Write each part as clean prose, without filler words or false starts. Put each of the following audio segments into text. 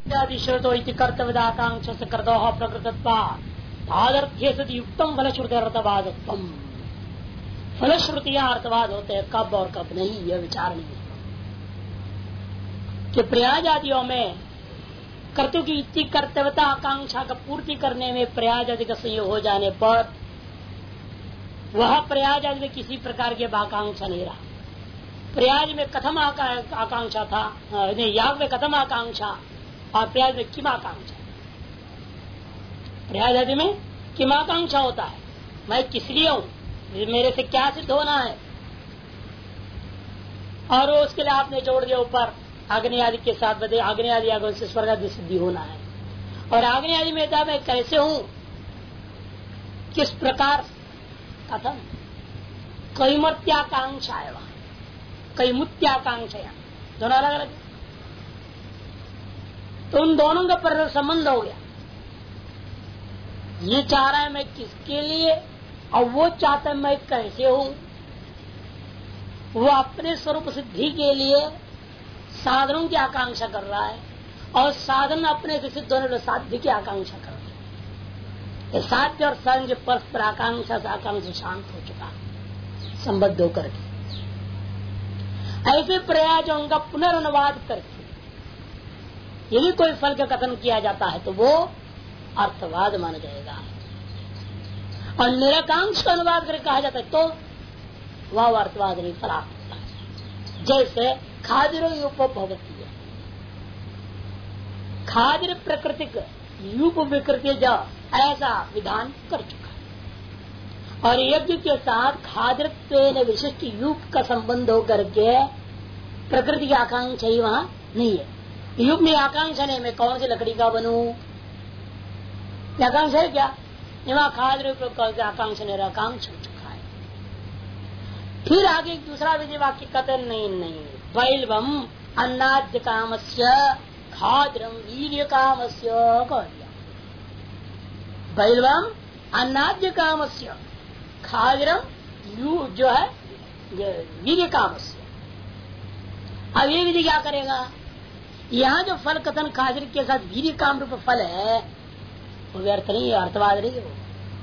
श्रुतो कर्तव्यदाकांक्षा से कर्तो प्रकृतत्वादर्थ्य सति युक्तम फलश्रुति अर्थवादत्वम। फलश्रुतियां अर्थवाद होते हैं कब और कब नहीं, यह विचार नहीं है कि प्रयाज आदियों में कर्तु की इति कर्तव्यता आकांक्षा का पूर्ति करने में प्रयाज आदि का संयोग हो जाने पर वह प्रयाज आदि में किसी प्रकार की आकांक्षा नहीं रहा। प्रयाज में कथम आकांक्षा था, याग में कथम आकांक्षा और प्रयाज में किम आकांक्षा। प्रयाज आदि में किम आकांक्षा होता है, मैं किस लिए हूँ, मेरे से क्या सिद्ध होना है, और उसके लिए आपने जोड़ दिया ऊपर अग्नि आदि के साथ बदले अग्नि आदि आगमन से स्वर्ग आदि सिद्धि होना है। और अग्नि आदि में था मैं कैसे हूँ, किस प्रकार, कथम, कैमत्याकांक्षा है वहां, कैमुत्याकांक्षा दोनों अलग अलग। तो उन दोनों का पर संबंध हो गया। ये चाह रहा है मैं किसके लिए और वो चाहता है मैं कैसे हूं। वो अपने स्वरूप सिद्धि के लिए साधनों की आकांक्षा कर रहा है और साधन अपने से सिद्ध होने साध्य की आकांक्षा कर रहा है। साध्य और साधन के परस्पर आकांक्षा से आकांक्षा शांत हो चुका, संबद्ध होकर के ऐसे प्रयासों का पुनर्नुवाद करके यदि कोई फल का कथन किया जाता है तो वो अर्थवाद माना जाएगा। और निराकांक्ष का अनुवाद करके कहा जाता है तो वह अर्थवाद नहीं, फलार्थ होता है। जैसे खादिरो यूपोभवती है, खादिर प्रकृतिक यूप विकृति जो ऐसा विधान कर चुका है। और यज्ञ के साथ खादिरत्व विशिष्ट यूप का संबंध होकर के प्रकृति की आकांक्षा ही वहां नहीं है। युग में आकांक्षा नहीं, मैं कौन सी लकड़ी का बनूं, आकांक्षा है क्या? वहां खाद आकांक्षा निराकांक्षा हो चुका है। फिर आगे एक दूसरा विधि वाक्य कथन नहीं वैल्वम अन्नाद्य कामस्य खाद्रम वीर्य कामस्य कह दिया। वैल्वम अन्नाद्य कामस्य खाद्रम जो है वीर्य कामस्य। अब ये विधि क्या करेगा? यहाँ जो फल कथन खाजर के साथ वीर्य काम रूप फल है वो व्यर्थ नहीं है, अर्थवाद नहीं है। वो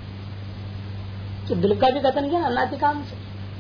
तो बिल का भी कथन किया अन्नादि काम से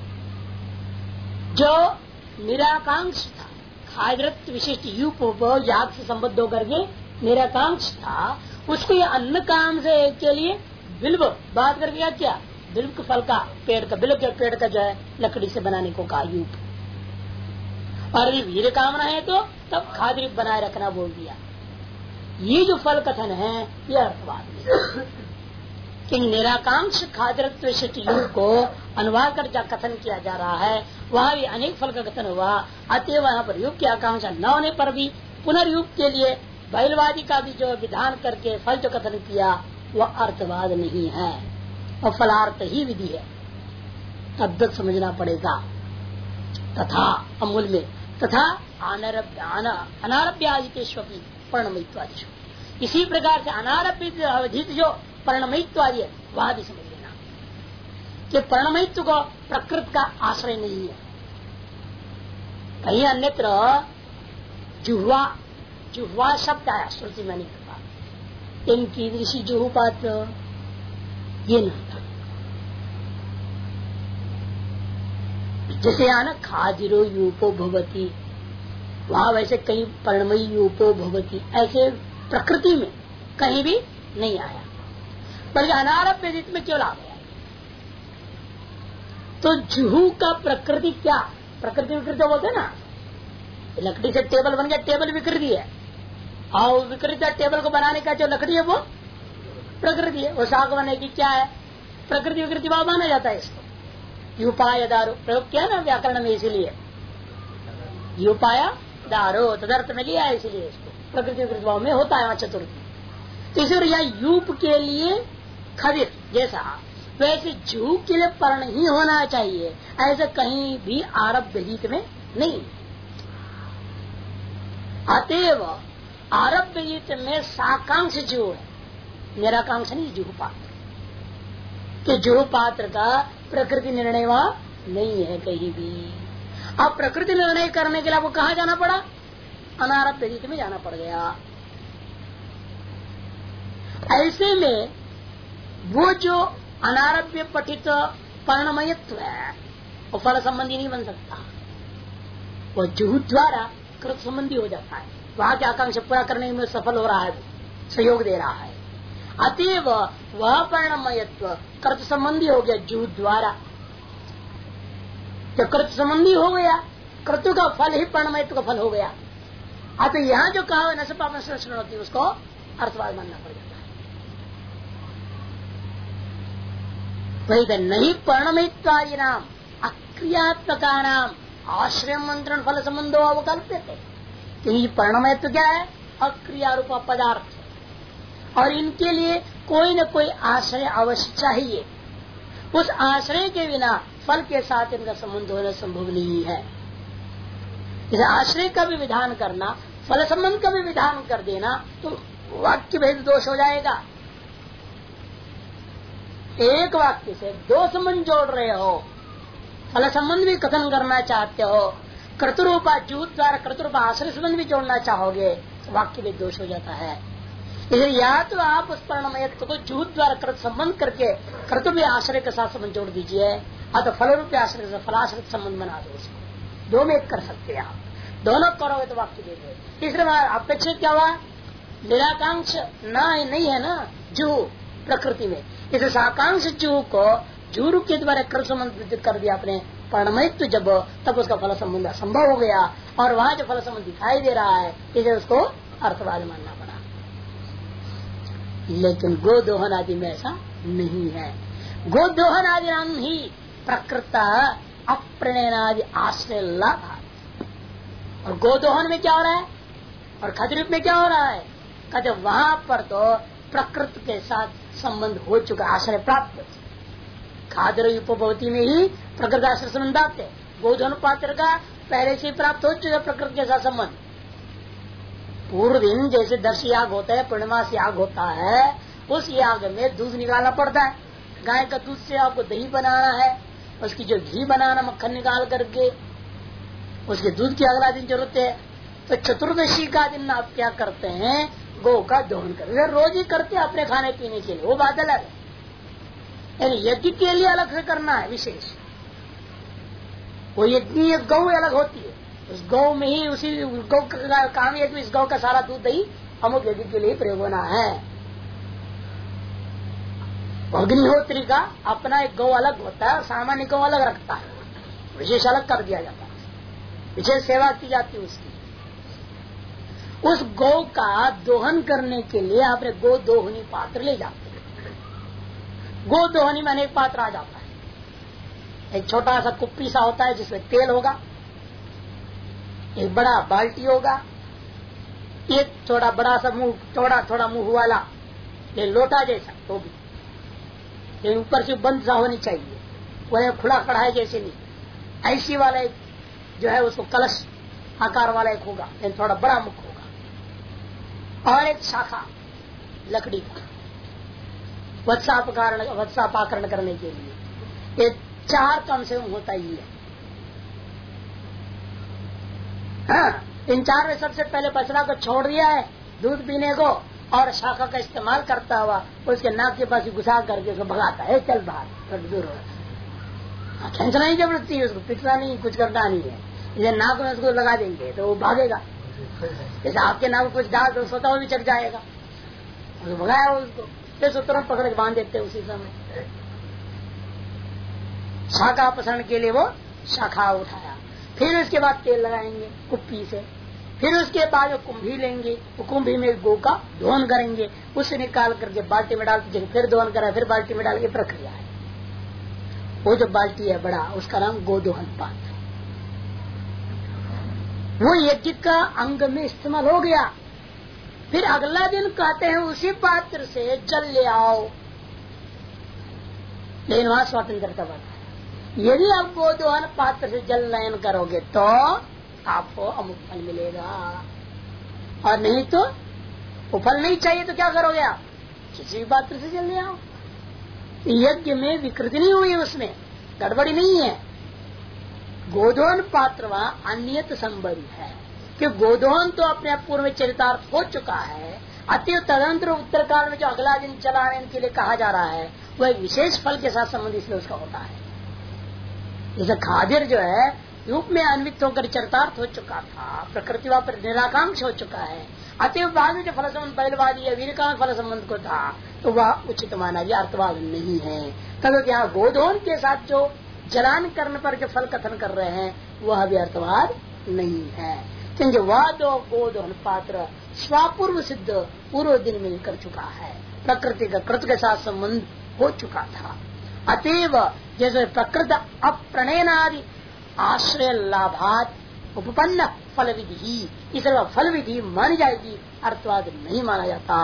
जो निराकांक्ष था, खाजरत विशिष्ट यूप याग से संबद्ध होकर के निराकांक्ष था, उसको ये अन्न काम से के लिए बिल्व बात करके क्या बिल्व के फल का पेड़ का बिल्व के पेड़ का जो है लकड़ी से बनाने को कहा यूप। और यदि वीर कामना है तो तब खाद्य बनाए रखना बोल दिया। ये जो फल कथन है ये अर्थवाद कि निराकांक्ष खाद्यत्व योग को अनुवाद कर कथन किया जा रहा है, वहाँ भी अनेक फल का कथन हुआ। अतः वहाँ पर युग की आकांक्षा न होने पर भी पुनर्युग के लिए बैलवादी का भी जो विधान करके फल जो कथन किया वह अर्थवाद नहीं है और फलार्थ ही विधि है। अद्भुत समझना पड़ेगा। तथा अमूल में तथा अनारभ्यादितेष्वपि परिणमित्वादिषु, इसी प्रकार से अनारभित अवधित जो परिणमित्वादि है वह भी समझ लेना कि परिणमित्व को प्रकृति का आश्रय नहीं है। कहीं अन्यत्र जुह्वा शब्द आया श्रुति में नहीं करता, इनकी दृष्टि जुहू पात्र ये नहीं था। जैसे आना खादिरो यूपो भवती, वहां वैसे कहीं परिणमयी यूपो भवती ऐसे प्रकृति में कहीं भी नहीं आया, बल्कि अनारभ्य विदित में क्यों आ गया? तो जुहू का प्रकृति क्या, प्रकृति विकृति बोलते ना, लकड़ी से टेबल बन गया, टेबल विकृति है। और विकृति टेबल को बनाने का जो लकड़ी है वो प्रकृति है। वो साग बनाने की क्या है, प्रकृति विकृति भाव माना जाता है इसको। युपाय दारो प्रयोग किया ना व्याकरण में, इसीलिए युपाया दारो तदर्थ में लिया है, इसीलिए इसको प्रकृति विकृति भाव में होता है चतुर्थी। तो इसलिए यूप के लिए खदिर जैसा वैसे जू के लिए पर्ण ही होना चाहिए, ऐसा कहीं भी आरब्ध हित में नहीं। अतएव आरब्ध हित में साकांक्ष जो है, निराकांक्ष नहीं जुहू पात्र, कि जुहू पात्र का प्रकृति निर्णय वहां नहीं है कहीं भी। अब प्रकृति निर्णय करने के लिए आपको कहाँ जाना पड़ा? अनारब्ध हित में जाना पड़ गया। ऐसे में वो जो अनारभ्य पठित परिणमयत्व है वो फल संबंधी नहीं बन सकता, वो जुहू द्वारा कृत संबंधी हो जाता है। वहां की आकांक्षा पूरा करने में सफल हो रहा है, सहयोग दे रहा है। अतएव वह परिणमयत्व कृत संबंधी हो गया जुहू द्वारा। जब कृत संबंधी हो गया, कृतु का फल ही परिणमयत्व का फल हो गया। अतः यहाँ जो कहा है नसपाप होती है उसको अर्थवाद मानना पड़ जाता है। वही तो नहीं परिणमित्वादि नाम अक्रियात्मका नाम आश्रय मंत्रण फल संबंधो अवकल्प्य थे। क्योंकि परिणमयत्व क्या है? अक्रिया रूप पदार्थ, और इनके लिए कोई न कोई आश्रय अवश्य चाहिए। उस आश्रय के बिना फल के साथ इनका संबंध होना संभव नहीं है। इस आश्रय का भी विधान करना, फल संबंध का भी विधान कर देना तो वाक्य भेद दोष हो जाएगा। एक वाक्य से दो संबंध जोड़ रहे हो, फल संबंध भी कथन करना चाहते हो, कर्तरूपा जूत द्वारा कर्तरूपा आश्रय संबंध भी जोड़ना चाहोगे, वाक्य भेद दोष हो जाता है। इसलिए या तो आप उस परिणमयत्व को जूत द्वारा कृत संबंध करके कर्तव्य आश्रय के साथ संबंध जोड़ दीजिए, अतः फल रूपी आश्रय से फलाश्रय संबंध बना दो। उसको दो में एक कर सकते हैं आप, दोनों करोगे तो वाक्य दे दो। तीसरे बार अपेक्षित क्या हुआ? निराकांक्ष नहीं है ना जू प्रकृति में, इसे साकांक्ष जू को जूरु के द्वारा कृत संबंध कर दिया आपने परिणमयत्व जब, तब उसका फल संबंध असंभव हो गया, और वहाँ जो फल संबंध दिखाई दे रहा है इसे उसको अर्थवाद मानना पड़ा। लेकिन गोदोहन आदि में ऐसा नहीं है। गोदोहन आदि नाम ही प्रकृत अप्रणयनादि आश्रय लाभ। और गोदोहन में क्या हो रहा है और खद्रूप में क्या हो रहा है? कहते वहां पर तो प्रकृति के साथ संबंध हो चुका, आश्रय प्राप्त। खाद्य उपभवती में ही प्रकृति आश्रय संबंध आते। गोधन पात्र का पहले से प्राप्त हो चुका प्रकृति के साथ संबंध। पूर्व दिन जैसे 10 याग होता है, पूर्णिमास याग होता है, उस याग में दूध निकालना पड़ता है। गाय का दूध से आपको दही बनाना है, उसकी जो घी बनाना मक्खन निकाल करके उसके दूध की अगला दिन जरूरत है। तो चतुर्दशी का दिन आप क्या करते हैं? गौ का दोहन करते, रोज ही करते अपने खाने पीने के लिए, वो बात अलग है। यानी यज्ञ के लिए अलग से करना है विशेष, वो यज्ञ गौ अलग होती है। उस गौ में ही उसी गौ का काम है कि इस गौ का सारा दूध दही अमुक यज्ञ के लिए प्रयोग होना है। अग्निहोत्री का अपना एक गौ अलग होता है और सामान्य गौ अलग रखता है, विशेष अलग कर दिया जाता है, विशेष सेवा की जाती है उसकी। उस गौ का दोहन करने के लिए आपने गो दोहनी पात्र ले जाते हैं। गो दोहनी में अनेक पात्र आ जाता है। एक छोटा सा कुप्पी सा होता है जिसमें तेल होगा, एक बड़ा बाल्टी होगा, एक थोड़ा बड़ा सा मुंह, थोड़ा मुंह वाला ये लोटा जैसा, तो भी लेकिन ऊपर से बंद सा होनी चाहिए, वह खुला कढ़ाई जैसे नहीं। ऐसी वाला एक जो है उसको कलश आकार वाला एक होगा, लेकिन थोड़ा बड़ा मुख होगा, और एक शाखा लकड़ी का वत्सापाकरण करने के लिए। ये 4 कम से कम होता ही है। हाँ, इन 4 में सबसे पहले बछड़ा को छोड़ दिया है दूध पीने को, और शाखा का इस्तेमाल करता हुआ उसके नाक के पास घुसा करके उसको भगाता है, चल बाहर दूर हो। खींचना ही जरूरत है, उसको पिटना नहीं, कुछ करना नहीं है। इसे नाक में उसको लगा देंगे तो वो भागेगा। जैसे आपके नाक में कुछ डाल तो स्वतः वो भी चढ़ जाएगा, तो भगाया उसको, फिर तुरंत पकड़ के बांध देते उसी समय। शाखा अपसरण के लिए वो शाखा उठाया, फिर उसके बाद तेल लगाएंगे कुप्पी से, फिर उसके बाद वो कुंभी लेंगे, वो कुंभी में गौ का दोहन करेंगे, उसे निकाल करके बाल्टी में डाल के फिर दोहन करा, फिर बाल्टी में डाल के प्रक्रिया है। वो जो बाल्टी है बड़ा, उसका नाम गोदोहन पात्र। वो यज्ञ का अंग में इस्तेमाल हो गया। फिर अगला दिन कहते हैं उसी पात्र से जल ले आओ, लेकिन वहां स्वतंत्रता बढ़ता है। यदि आप गोदोहन पात्र से जल नयन करोगे तो आपको अमुक फल मिलेगा, और नहीं तो वो फल नहीं चाहिए तो क्या करोगे आप? किसी भी पात्र से जल ले आओ। यज्ञ में विकृति नहीं हुई, उसमें गड़बड़ी नहीं है। गोदोहन पात्र वहाँ अन्यत संबंध है कि गोदोहन तो अपने पूर्व चरितार्थ हो चुका है, अतएव तदंतर उत्तर काल में जो अगला दिन चलाने के लिए कहा जा रहा है वह विशेष फल के साथ संबंधित इसलिए उसका होता है। जैसे खादिर जो है रूप में अन्वित होकर चरितार्थ हो चुका था, प्रकृति वहां पर निराकांक्ष हो चुका है, अतएव बाद में जो फल संबंध पहलवादी या वीरकांक्ष फल संबंध को था तो वह उचित माना गया, अर्थवाद नहीं है। तब यहाँ गोधोन के साथ जो जलान करने पर जो फल कथन कर रहे हैं वह भी अर्थवाद नहीं है, क्योंकि वह दो गोधोन पात्र स्वापूर्व सिद्ध पूर्व दिन में कर चुका है, प्रकृति का कृत के साथ संबंध हो चुका था। अतएव जैसे प्रकृत अप्रणयनादि आश्रय लाभात उपपन्न फल विधि, इस फल विधि मानी जाएगी, अर्थवाद नहीं माना जाता।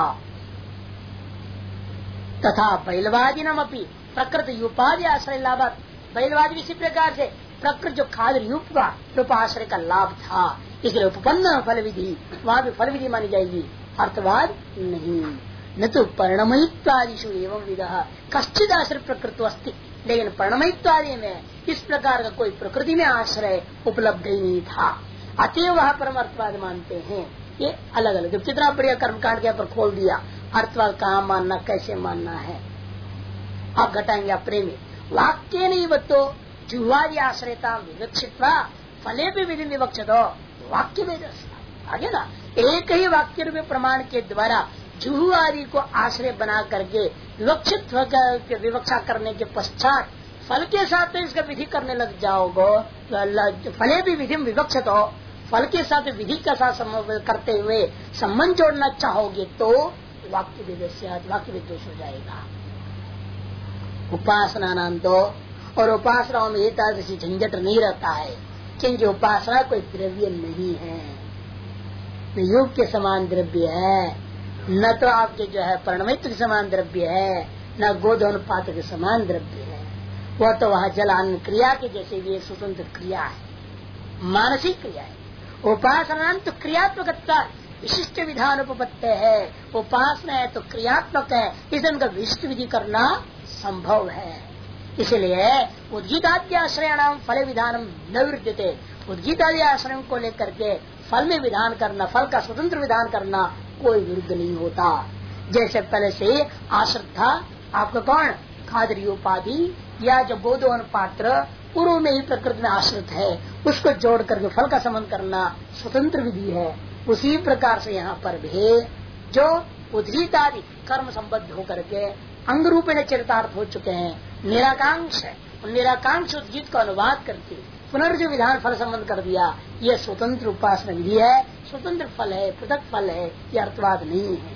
तथा बैलवादी नाम अपनी प्रकृति उपाधि आश्रय लाभात, बैलवादी इसी प्रकार से प्रकृति जो खाद रूप का रूपाश्रय का लाभ था इसलिए उपपन्न फल विधि, वहाँ भी फल विधि मानी जाएगी, अर्थवाद नहीं। न तो परिणमित्वादिशु एवं विधा कश्चित आश्रय प्रकृति अस्ति, लेकिन परिणमित्वादि में इस प्रकार का कोई प्रकृति में आश्रय उपलब्ध ही नहीं था, अतएव वह परम अर्थवाद मानते हैं। ये अलग अलग जब कितना बढ़िया कर्मकांड के पर खोल दिया, अर्थवाद कहाँ मानना कैसे मानना है आप घटाएंगे अपने में। वाक्य नहीं बतो जुहादि आश्रयता विवक्षित फले भी विधि विवक्षित हो, वाक्य में आगे ना एक ही वाक्य रूपी प्रमाण के द्वारा जुहू आदि को आश्रय बना करके विवक्षित होकर विवक्षा करने के पश्चात फल के साथ इसका विधि करने लग जाओगे, फले भी विधि विवक्षित हो, फल के साथ विधि का साथ करते हुए संबंध जोड़ना चाहोगे तो वाक्य विदोष हो जाएगा। उपासना नाम तो और उपासनाओं में एकादशी झंझट नहीं रहता है, क्योंकि उपासना कोई द्रव्य नहीं है, न योग के समान द्रव्य है, न तो आपके जो है परिणमित्व के समान द्रव्य है, न गोधन पात्र के समान द्रव्य है। वह तो वह जलान क्रिया के जैसे भी एक स्वतंत्र क्रिया है, मानसिक क्रिया है। उपासना तो क्रियात्मक विशिष्ट विधान उपपत्ति है, उपासना है तो क्रियात्मक है, इसलिए उनका विशिष्ट विधि करना संभव है। इसलिए उद्गीतादि आश्रयाणाम फल विधानम न विरुद्धते, उद्गीतादि आश्रय को लेकर के फल में विधान करना, फल का स्वतंत्र विधान करना कोई विरुद्ध नहीं होता। जैसे पहले से आश्रित था आपका कौन खाद्री उपाधि या जो गोधोन पात्र पूर्व में ही प्रकृति में आश्रित है, उसको जोड़ करके फल का संबंध करना स्वतंत्र विधि है। उसी प्रकार से यहाँ पर भी जो उद्गीतादि कर्म संबद्ध होकर के अंग रूप में चरितार्थ हो चुके हैं, निराकांक्ष है, निराकांक्ष उद्गीत को अनुवाद करके पुनर्जो विधान फल संबंध कर दिया, यह स्वतंत्र उपासना विधि है, स्वतंत्र फल है, पृथक फल है, यह अर्थवाद नहीं है।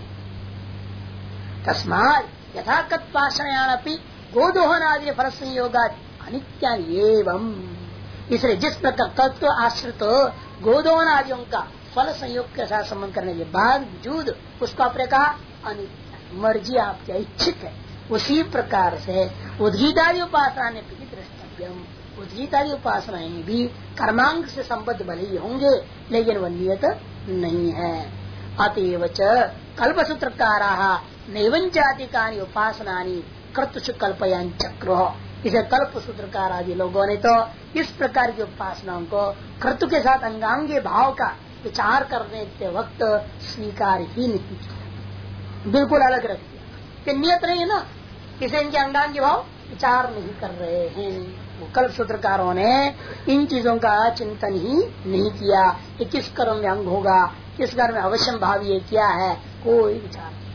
तस्मात् यथाकथ पाषायानपि गोदोहन आदि फल संयोग अनित्या एवं, इसलिए जिस प्रकार तत्व आश्रित गोदोहन आदियों का फल संयोग के साथ संबंध करने के बावजूद उसको आपने कहा अनित्य, मर्जी आपके इच्छित है, उसी प्रकार से उद्गीतादि उपासना ने भी द्रष्टव्यम, उद्गीतादि उपासनाएं भी कर्मांग से संबद्ध भले ही होंगे लेकिन वह नियत नहीं है। अतएव च कल्पसूत्रकाराः नैवं जातिकानि उपासनानि कर्तुषु कल्पयन् चक्रो, इसे कल्प सूत्रकार आदि लोगों ने तो इस प्रकार की उपासनाओं को कर्तु के साथ अंगांगी भाव का विचार करने के वक्त स्वीकार ही नहीं किया, बिल्कुल अलग रख दिया कि नियत नहीं है ना, इसे इनके अंगांगी भाव विचार नहीं कर रहे हैं। वो कल्प सूत्रकारों ने इन चीजों का चिंतन ही नहीं किया कि किस कर्म में अंग होगा, किस कर्म में अवश्यम भाव ये क्या है, कोई विचार नहीं।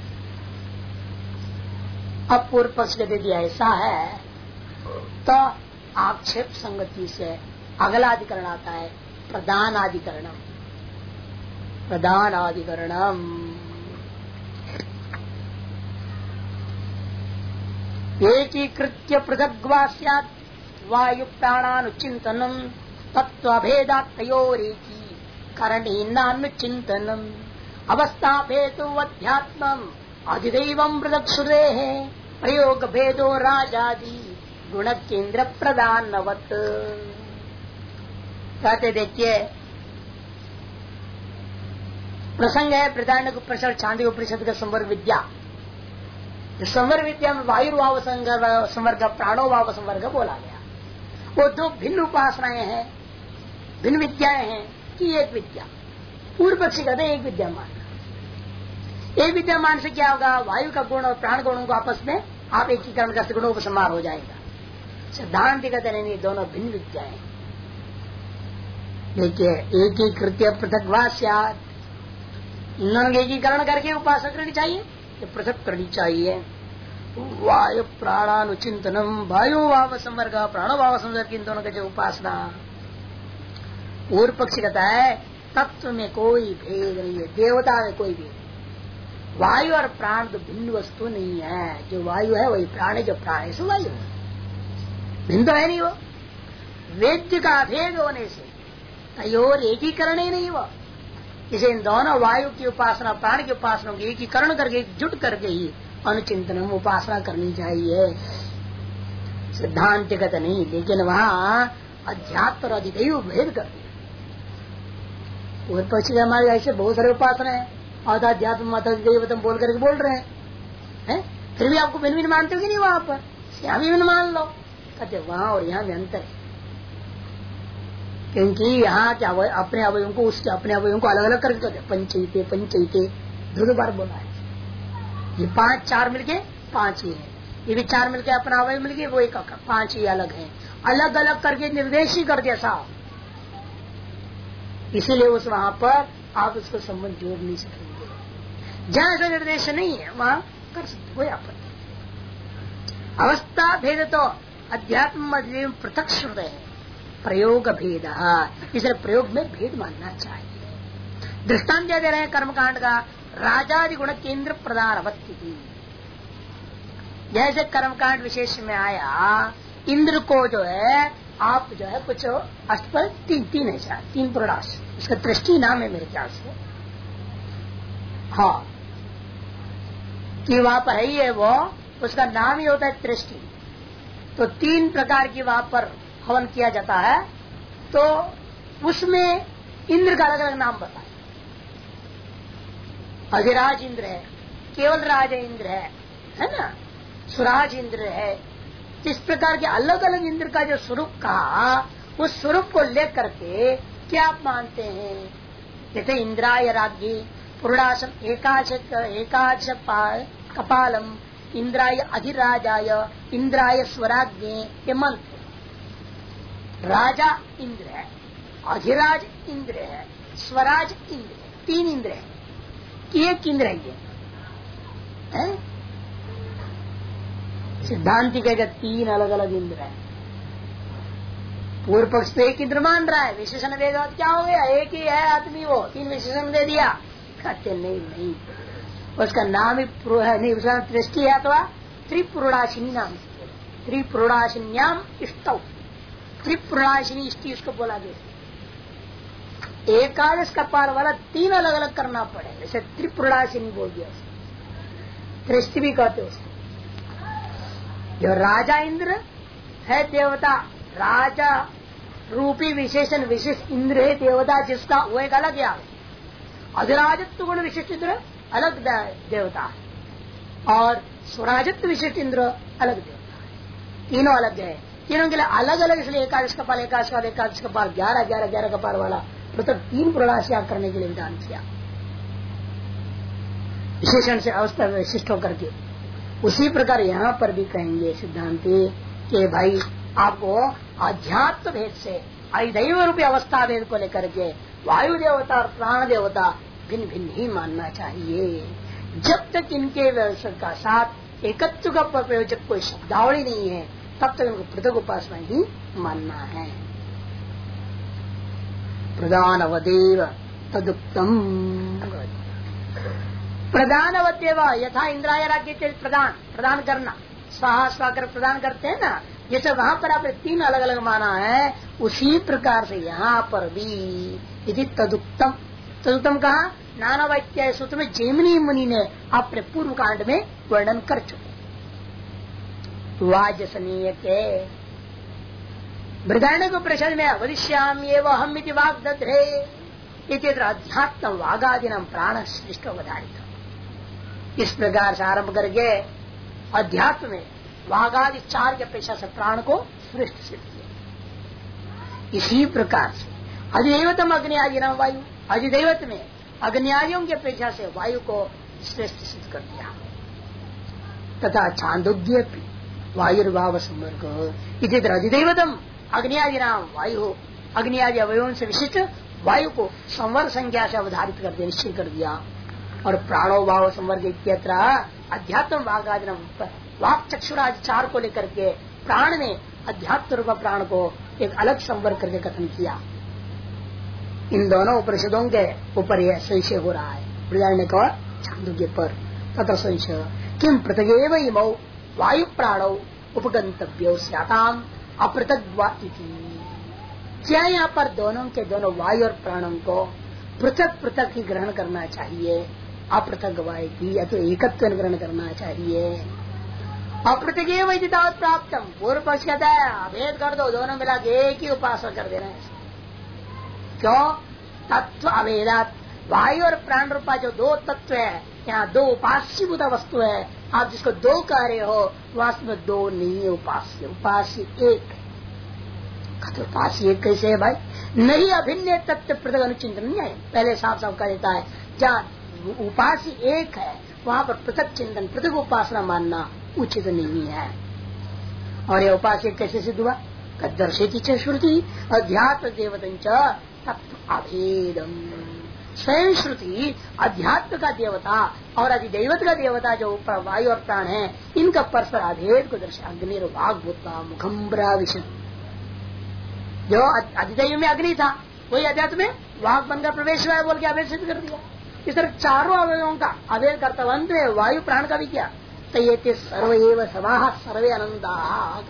अब पूर्व पक्ष के यदि ऐसा है तो आक्षेप संगति से अगला अधिकरण आता है प्रधान अधिकरणम। प्रधान अधिकरणम एकीकृत्य पृथग्वा स्यात् वायुप्राणानुचिन्तनम् तत्त्वभेदात्तयोरेकी करणीनानुचिन्तनम् अवस्थाभेदोऽध्यात्मम् अधिदैवम् पृथक्श्रुतेः प्रयोग भेदो राजादि गुण केंद्र प्रधानवत्। कहते देखिए प्रसंग है प्रधान उपनिषद छांदोग्य उपनिषद का संवर्ग विद्या। संवर्ग विद्या में वायुर्भाव संवर्ग प्राणोभाव संवर्ग बोला गया। वो दो भिन्न उपासनाएं हैं, भिन्न विद्याएं हैं कि एक विद्या। पूर्व पक्षी कहते एक विद्या मानना, एक विद्यमान से क्या होगा, वायु का गुण और प्राण गुणों को आपस में आप एकीकरण का गुणोपसंहार हो जाएगा। सिद्धांत कहते नहीं, दोनों भिन्न विद्याएं। देखिए एकीकृत्य पृथक वास्यात, एकीकरण करके उपासना करनी चाहिए, तो पृथक करनी चाहिए। वायु प्राणानुचिंतनम, वायु भाव संवर्ग प्राण भाव संवर्ग, इन दोनों का जो उपासना। पूर्व पक्षी कहता है तत्व में कोई भेद नहीं है, देवता में कोई भेद। वायु और प्राण तो भिन्न वस्तु नहीं है, जो वायु है वही प्राण है, जो प्राण है सो वायु है, भिन्न तो है नहीं। वो वेद्य का भेद होने से तयोर एकीकरण ही नहीं हुआ। इसे इन दोनों वायु की उपासना प्राण की उपासना की एकीकरण करके जुट करके ही अनुचिंतन उपासना करनी चाहिए। सिद्धांत गत नहीं, लेकिन वहाँ अध्यात्म और अधिदैव भेद कर दिया। पूर्व पक्षी हमारे ऐसे बहुत सारे उपासना है, अध्यात्म अधिदैवतम बोल करके बोल रहे हैं, फिर भी आपको भिन्न भिन्न मानते हो कि नहीं? वहाँ पर यहाँ भी भिन्न मान लो, कहते वहाँ और यहाँ में अंतर है। क्योंकि यहाँ क्या अपने अवयवों को उसके अपने अवयवों को अलग अलग करके कहते पंचईते पंचईते दो बार बोला है। ये 5 4 मिलके 5 ही है, ये भी 4 मिलके अपना अवयव मिलके वो एक 5 ही अलग है, अलग अलग करके निर्देश ही कर दिया साहब। इसीलिए उस वहां पर आप उसको संबंध जोड़ नहीं सकेंगे। जहां ऐसा निर्देश नहीं है वहां कर सकते, कोई आपत्ति। अवस्था भेद तो अध्यात्म पृथक श्रुत है, प्रयोग भेद, इसलिए प्रयोग में भेद मानना चाहिए। दृष्टांत क्या दे रहे हैं कर्मकांड का, राजादि गुण केंद्र प्रधान अवत्ति। जैसे कर्मकांड विशेष में आया, इंद्र को जो है आप जो है कुछ अष्टपल 3 है शायद 3 प्रणाश, इसका दृष्टि नाम है मेरे ख्याल से, हाँ कि वहां पर है ही है, वो उसका नाम ही होता है दृष्टि। तो 3 प्रकार की वहां पर हवन किया जाता है, तो उसमें इंद्र का अलग अलग नाम बताए। अधिराज इंद्र है, केवल राज इंद्र है ना, सुराज इंद्र है। इस प्रकार के अलग अलग इंद्र का जो स्वरूप कहा, उस स्वरूप को लेकर के क्या आप मानते हैं? जैसे इंद्राय राज्ञी पुरुषासम एकाच कपालम, इंद्राय अधिराजाय, इंद्राय स्वराज्ञे, ये मंत्र। राजा इंद्र है, अधिराज इंद्र है, स्वराज इंद्र है, 3 इंद्र है कि एक इंद्र है। सिद्धांति कहेगा 3 अलग अलग इंद्र है। पूर्व पक्ष तो एक इंद्र मान रहा है, विशेषण देगा क्या हो गया, एक ही है आदमी, वो 3 विशेषण दे दिया। कहते नहीं, उसका नाम ही नहीं, उसका दृष्टि है अथवा त्रिपुरुषाशिनी नाम, त्रिपुरुषाशिन्याम इष्टौ, त्रिपुरुषाशिनी इष्टि उसको बोला गया। एकादश कपाल वाला 3 अलग अलग करना पड़े, जैसे त्रिपुरुषाशिनी बोल दिया, दृष्टि भी कहते उसको। जो राजा इंद्र है देवता, राजा रूपी विशेषण विशिष्ट इंद्र है देवता जिसका, वो एक अलग है। अधिराजत्व गुण विशिष्ट इंद्र अलग देवता है, और स्वराजत्व विशिष्ट इंद्र अलग देवता है, तीनों अलग है। तीनों के लिए अलग अलग, इसलिए एकादश कपाल 11 कपाल वाला पृथक 3 प्रणाशियां करने के लिए विधान किया, विशेषण से अवस्था विशिष्ट होकर के। उसी प्रकार यहाँ पर भी कहेंगे सिद्धांति कि भाई आपको अध्यात्म भेद से अधिदैव रूपी अवस्था भेद को लेकर के वायु देवता और प्राण देवता भिन्न भिन्न ही मानना चाहिए। जब तक इनके व्यवसाय का साथ एकत्व का प्रयोजक कोई शब्दावली नहीं है, तब तक इनको पृथक उपासना ही मानना है। प्रधान अवदेव तदुक्तम, प्रधान अवदेव यथा इंद्राय राज्य प्रदान करना, स्वाहा स्वाकर प्रदान करते हैं ना, जैसे वहां पर आपने 3 अलग अलग माना है, उसी प्रकार से यहाँ पर भी यदि तदुक्तम, तदुक्तम कहा नाना वाक्य सूत्र में जैमिनी मुनि ने अपने पूर्व कांड में वर्णन कर चुके। वाजसनीय के बृहदारण्य को प्रसन्न में वदिष्याम एवं हम इति वाग दध्रे इत्यत्र अध्यात्म वागादि नाम प्राण श्रेष्ठ अवधारित। इस प्रकार से आरंभ करके अध्यात्म में वागादि 4 के अपेक्षा से प्राण को श्रेष्ठ सिद्ध किया। इसी प्रकार से अधिदैवतम अग्नि आदि नाम वायु, अधिदैवत में अग्नि आदियों की अपेक्षा से वायु को श्रेष्ठ सिद्ध कर दिया। तथा छांदोग्य वायुर्भाव संवर्ग इसी तरह अधिदैवतम अग्नि आदि नाम वायु, अग्नि आदि अवयवों से विशिष्ट वायु को संवर्ग संज्ञा से अवधारित कर दिया, निश्चय कर दिया। और प्राणो भाव संवर्ग इत्यत्र अध्यात्म वाग आदि नाम वाक चक्षुरादि चार को लेकर के प्राण ने अध्यात्म रूप प्राण को एक अलग संवर्ग करके कथन किया। इन दोनों उपनिषदों के ऊपर यह संशय हो रहा है। ने कहा छांदोग्य पर तथा संशय किम पृथगेव इमौ वायु प्राणो उपगंतव्यो स्याताम अपृथग्वा इति। क्या यहाँ पर दोनों के दोनों वायु और प्राणों को पृथक पृथक ही ग्रहण करना चाहिए, अपृथक वायु की या तो एकत्व ग्रहण करना चाहिए। अपृथगेव इति तावत् प्राप्तम, पूर्व पक्ष कहता है अभेद कर दो, दोनों मिला के एक ही उपासना कर देना है। क्यों? तत्व अभेदात, वायु और प्राण रूपा जो दो तत्व है, यहाँ दो उपास्यभूत वस्तु है। आप जिसको दो कह रहे हो वास्तव में दो नहीं है, उपास्य उपास्य एक। उपास्य एक कैसे है भाई? नहीं अभिन्न तत्व पृथक अनुचिंतन नहीं है। पहले साफ साफ कह देता है जहाँ उपास्य एक है वहाँ पर पृथक चिंतन पृथक उपासना मानना उचित नहीं है। और यह उपास्य कैसे सिद्ध हुआ? दर्शित श्रुति अध्यात्म देवतंच तत्व अभेदम। स्वयं श्रुति अध्यात्म का देवता और अधिदैवत का देवता जो वायु और प्राण है, इनका परस्पर अभेद को दर्शा। अग्निर्वाग भूता मुखम ब्राविशत, जो अधिदैव में अग्नि था वही अध्यात्म में वाग बनकर प्रवेश हुआ है बोल के अभेद सिद्ध कर दिया। इस तरह चारों अवयवों का अभेद करता हुआ अंत में वायु प्राण का भी क्या? तयेते सर्वैव समाः सर्वे आनंदाः।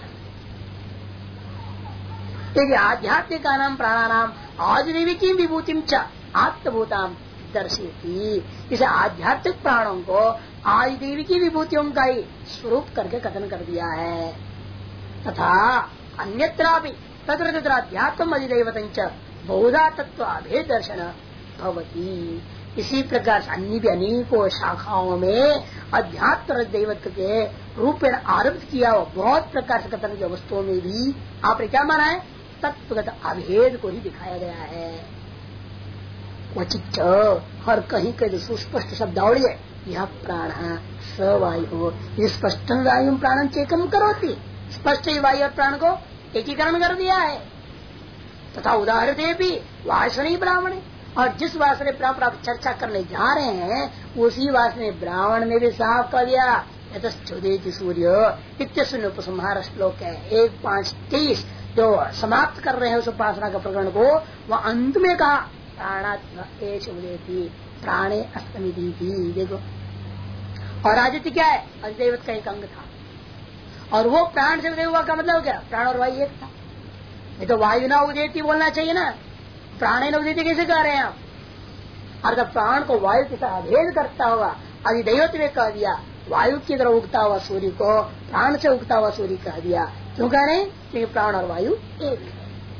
आध्यात्मिक नाम प्राणानाम आदिदेविकी विभूतिम च आत्मभूताम दर्शयति। इसे आध्यात्मिक प्राणों को आदिदेवी की विभूतियों का ही स्वरूप करके कथन कर दिया है। तथा अन्यत्रा भी तत्र तत्र अध्यात्म अधिदैवतंच बहुधा तत्व अभेद दर्शन भवति। इसी प्रकार से अन्य भी अनेकों शाखाओं में अध्यात्म दैवत्व के रूप में आरब्ध किया हुआ बहुत प्रकार से कथन की वस्तुओं में भी आपने क्या माना है? तत्वगत अभेद को ही दिखाया गया है। क्वचित हर कहीं कहीं सुस्पष्ट शब्दावली है। यह प्राण स वायु स्पष्ट वायु प्राण चेकम करोति। स्पष्ट ही वायु और प्राण को एकीकरण कर दिया है। तथा उदाहरण भी वासनी ब्राह्मण, और जिस वासने प्राप्त आप चर्चा करने जा रहे हैं उसी वासने ब्राह्मण ने भी साफ कर दिया। यतश्चोदेति सूर्य इत्यस्मिन् उपसंहार श्लोक है 1:5-23 जो समाप्त कर रहे हैं उस उपासना का प्रकरण को, वह अंत में कहा प्राणात्म एष उदेति प्राणे अस्तमिति थी। देखो, और आदित्य क्या है? अधिदैवत का एक अंग था, और वो प्राण से उदय हुआ का मतलब क्या? प्राण और वायु एक था। नहीं तो वायु ना उदेति बोलना चाहिए ना, प्राणे न उदेति कैसे कह रहे हैं आप? अर्थात प्राण को वायु के साथ अभेद करता हुआ अधिदैवत में कह दिया। वायु की तरह उगता हुआ सूर्य को प्राण से उगता हुआ सूर्य कह दिया। क्यों कह रहे हैं? क्योंकि प्राण और वायु एक है।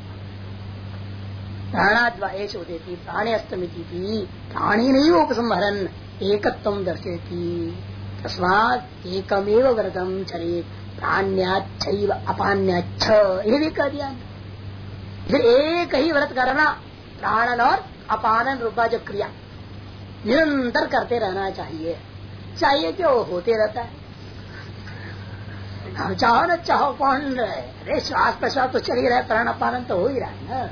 प्राणाद्वा एष उदेति प्राणे अस्तमिति थी। प्राणी नहीं उपसंहरन एकत्वम दर्शयति। तस्मात् एकमेव व्रतम चरेत् प्राण्याच्छैव अपान्याच्छ, ये भी कह दिया। फिर एक ही व्रत करना, प्राणन और अपानन रूपा जो क्रिया निरंतर करते रहना चाहिए। चाहिए कि वो होते रहता है। चाहो न चाहो कौन रहे, अरे श्वास प्रश्वास तो चल ही रहा है, प्राण अपानन तो हो ही रहा है ना।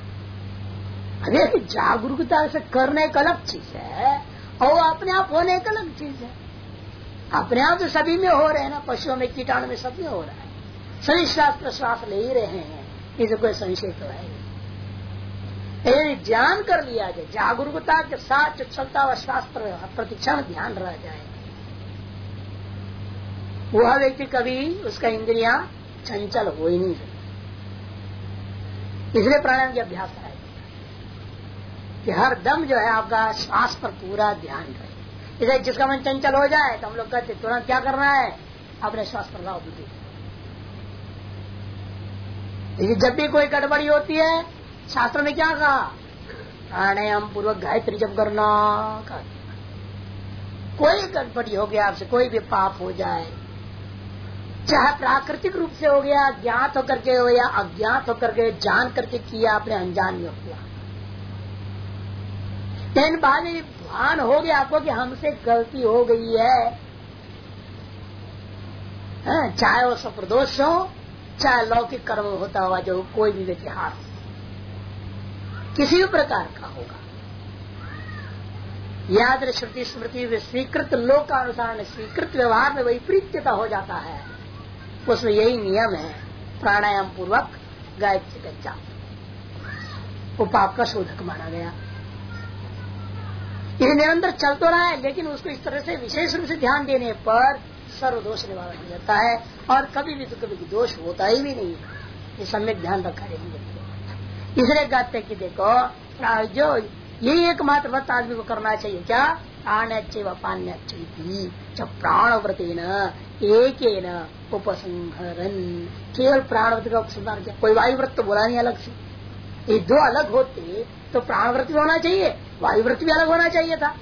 अरे जागरूकता से करने एक अलग चीज है और अपने आप होने एक अलग चीज है। अपने आप तो सभी में हो रहे हैं ना, पशुओं में कीटाणु में सब में हो रहा है। सभी श्वास प्रश्वास ले ही रहे हैं, इसे कोई संशय तो है। ध्यान कर लिया जाए, जागरूकता के साथ जो चलता हुआ श्वास पर प्रतिक्षण ध्यान रह जाए, वह व्यक्ति कभी उसका इंद्रियां चंचल हो ही नहीं सकती। इसलिए प्राणायाम के अभ्यास कराया कि हर दम जो है आपका श्वास पर पूरा ध्यान रहे। इसे जिसका मन चंचल हो जाए तो हम लोग कहते तुरंत क्या करना है? अपने श्वास पर लाओ बुद्धि। जब भी कोई गड़बड़ी होती है, शास्त्र में क्या कहा? प्राणायाम पूर्वक गायत्री जप करना। कोई गड़बड़ी हो गया आपसे, कोई भी पाप हो जाए, चाहे प्राकृतिक रूप से हो गया, ज्ञात होकर के हो या अज्ञात होकर के, जान करके किया, अपने अनजान में हो गया, लेकिन बाद में भान हो गया आपको कि हमसे गलती हो गई है, चाहे वो सप्रदोष हो, चाहे लौकिक कर्म होता हुआ जो कोई भी व्यतिहार किसी भी प्रकार का होगा, याद श्रुति स्मृति स्वीकृत लोक का अनुसार स्वीकृत व्यवहार में वैपरीत्यता हो जाता है, उसमें यही नियम है प्राणायाम पूर्वक गायत्री का जाप, वो पाप का शोधक माना गया। ये निरंतर चल तो रहा है, लेकिन उसको इस तरह से विशेष रूप से ध्यान देने पर सर्व दोष निवारण हो जाता है और कभी भी तो कभी दोष होता ही भी नहीं है। ये सम्यक ध्यान रखा रहेंगे। इसलिए कहते कि देखो जो ये एकमात्र व्रत आदमी को करना चाहिए, क्या प्राण्य व पान्य प्राण व्रते न एक उपसंहरन, केवल प्राण व्रत का उपसंहार किया, कोई वायु व्रत तो बोला नहीं अलग से। ये दो अलग होते तो प्राण व्रत भी होना चाहिए, वायु व्रत भी अलग होना चाहिए था,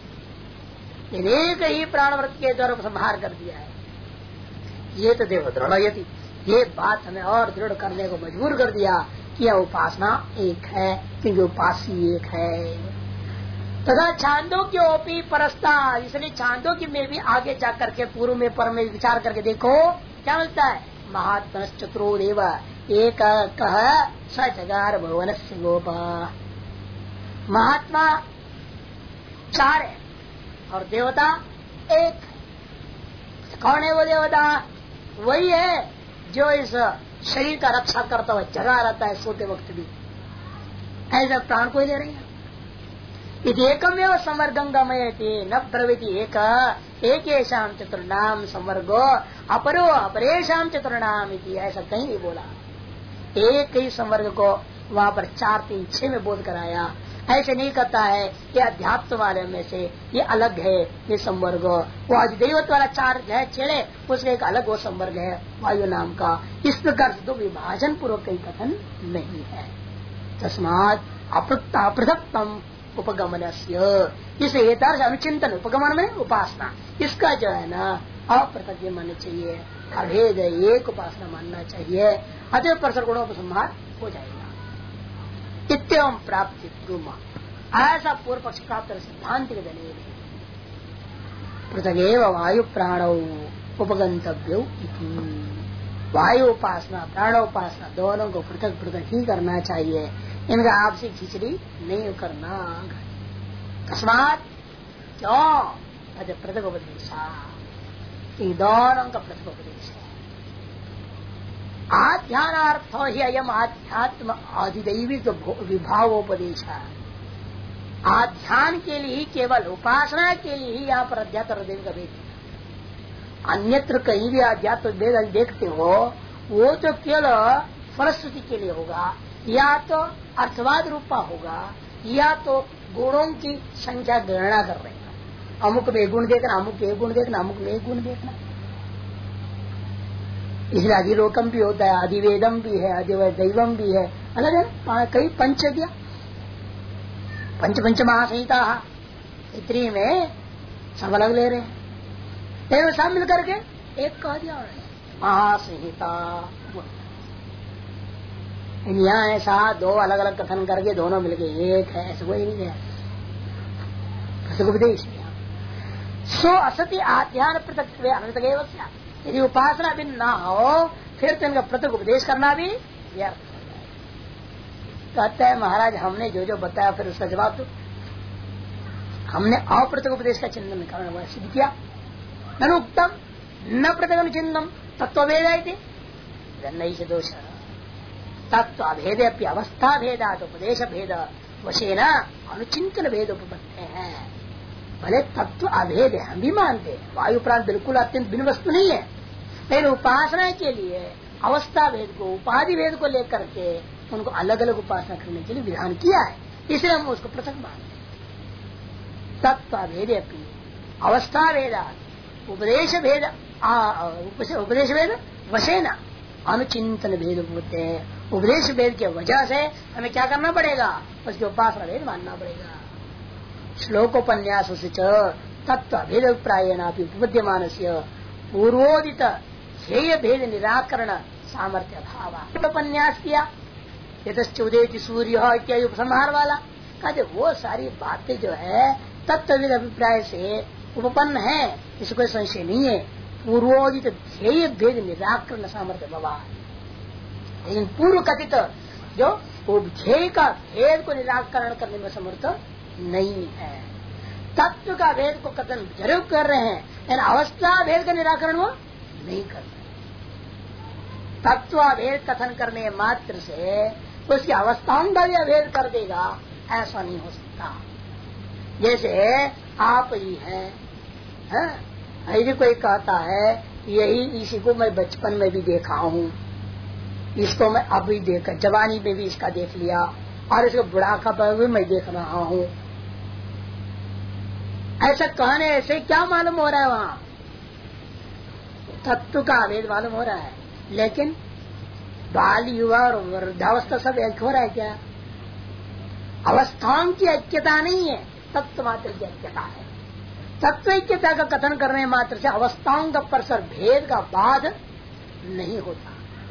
एक ही प्राण व्रत के द्वारा उपसंहार कर दिया है। ये तो देव दृढ़यति, ये बात हमें और दृढ़ करने को मजबूर कर दिया कि यह उपासना एक है, क्योंकि उपासी एक है। तथा छांदोग्योपि परस्ता, इसलिए छांदोग्य में भी आगे जाकर के पूर्व में पर में विचार करके देखो क्या मिलता है। महात्मा चतुरो देव एक कह स जगार भुवन से गोप, महात्मा चार है और देवता एक है। कौन है वो देवता? वही है जो इस शरीर का रक्षा करता हुआ जगा रहता है सोते वक्त भी, ऐसा प्राण को ही ले रही है। एकमेव संवर्गंगमय न प्रवृति एक चतुर्नाम संवर्गो अपरो अपरेशाम चतुर्नाम, ऐसा कहीं नहीं बोला। एक ही संवर्ग को वहाँ पर 4, 3, 6 में बोध कराया। ऐसे नहीं कहता है कि अध्यात्म वाले में से ये अलग है, ये संवर्ग वो अधिदैवत वाला 4 है 6, उसका एक अलग वो संवर्ग है वायु नाम का। इस प्रकार से तो विभाजन पूर्वक कई कथन नहीं है। तस्मात् अपृथक्तम उपगमनस्य, इसे एतादृश अनुचिंतन, उपगमन में उपासना, इसका जो है ना अपृथक मानना चाहिए, अभेद एक उपासना मानना चाहिए। अतः परसर गुणों का संहार हो जाएगा। इत्यम प्राप्ति ब्रूम, ऐसा पूर्व पक्ष प्राप्त सिद्धांत के दलील है। पृथक वायु प्राणो उपगंतव्यो, वायु उपासना प्राण उपासना दोनों को पृथक पृथक ही करना चाहिए, इनका आपसी खिचड़ी नहीं करना। तस्मात् क्यों पृथक उपदेश, दोनों का पृथक उपदेश है। आध्यानार्थ ही अयम आध्यात्म अधिदैविक विभावोपदेश, आध्यान के लिए ही, केवल उपासना के लिए ही यहाँ पर अध्यात्म और देवी का भेद। अन्यत्र कहीं भी अध्यात्म भेद देखते हो वो तो केवल फलश्रुति के लिए होगा, या तो अर्थवाद रूपा होगा, या तो गुणों की संख्या गणना कर रहे हैं। अमुक में गुण देखना, अमुक में गुण देखना, अमुक में गुण देखना। इसलिए अधिलोकम भी होता है, अधिवेदम भी है, अधिदैवम भी है, अलग है। कई पंच दिया, पंच महासंहिता इतनी में सब अलग ले रहे हैं, लेकिन सब मिल करके एक कह दिया महासंहिता। यहाँ ऐसा 2 अलग अलग कथन करके दोनों मिलके एक है, ऐसा कोई नहीं है। उपदेश सो असत्य आध्यान पृथक अनृत, यदि उपासना भी ना हो फिर तो इनका पृथक उपदेश करना भी व्यर्थ हो जाए। कहता है महाराज हमने जो जो बताया फिर उसका जवाब दो। हमने अपृथक उपदेश का चिंतन करना सिद्ध किया, न उत्तम न पृथक चिंतन तत्वेद नहीं से दोष, तत्व अभेद अवस्था भेदा उपदेश भेद वशेन अनुचिंतन भेद उपपत्ति हैं। भले तत्व अभेद है, हम भी मानते हैं, वायु प्राण बिल्कुल अत्यंत भिन्न वस्तु नहीं है, लेकिन उपासना के लिए अवस्था भेद को, उपाधि भेद को लेकर के उनको अलग अलग उपासना करने के लिए विधान किया है, इसलिए हम उसको पृथक मानते हैं। तत्व भेद अवस्था भेद उपदेश भेद उपदेश भेद वशेन अनुचिंतन भेद होते हैं। उपदेश भेद के वजह से हमें क्या करना पड़ेगा, उसके उपासना भेद मानना पड़ेगा। श्लोकोपन्यास तत्व भेद अभिप्रायण उपपद्यमान पूर्वोदित ध्येय भेद निराकरण सामर्थ्य भाव उपन्यास किया, यतश्च उदेति सूर्य इत्यादि उपसंहार वाला। कहते वो सारी बातें जो है तत्विद अभिप्राय से उपपन्न है, इसको कोई संशय नहीं है। पूर्वोदित ध्येय भेद निराकरण सामर्थ्य भवा, लेकिन पूर्व कथित जो ध्येय का भेद को निराकरण करने में समर्थ नहीं है। तत्व का भेद को कथन जरूर कर रहे हैं, लेकिन अवस्था भेद का निराकरण वो नहीं कर रहे। तत्व भेद कथन करने मात्र से उसकी अवस्थाओं का भी अभेद कर देगा, ऐसा नहीं हो सकता। जैसे आप ही हैं, यदि कोई कहता है यही इसी को मैं बचपन में भी देखा हूँ, इसको मैं अभी देखा, जवानी में भी इसका देख लिया, और इसको बुढ़ापा पर भी मैं देख रहा हूँ, ऐसा कहने से क्या मालूम हो रहा है? वहाँ तत्व का अभेद मालूम हो रहा है, लेकिन बाल युवा और वृद्धावस्था सब एक हो रहा है क्या? अवस्थाओं की ऐक्यता नहीं है, तत्व मात्र की ऐक्यता है। तत्व ऐक्यता का कथन करने मात्र से अवस्थाओं का परस्पर भेद का बाध नहीं होता।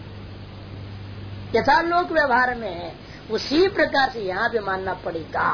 यथा लोक व्यवहार में है, उसी प्रकार से यहाँ भी मानना पड़ेगा।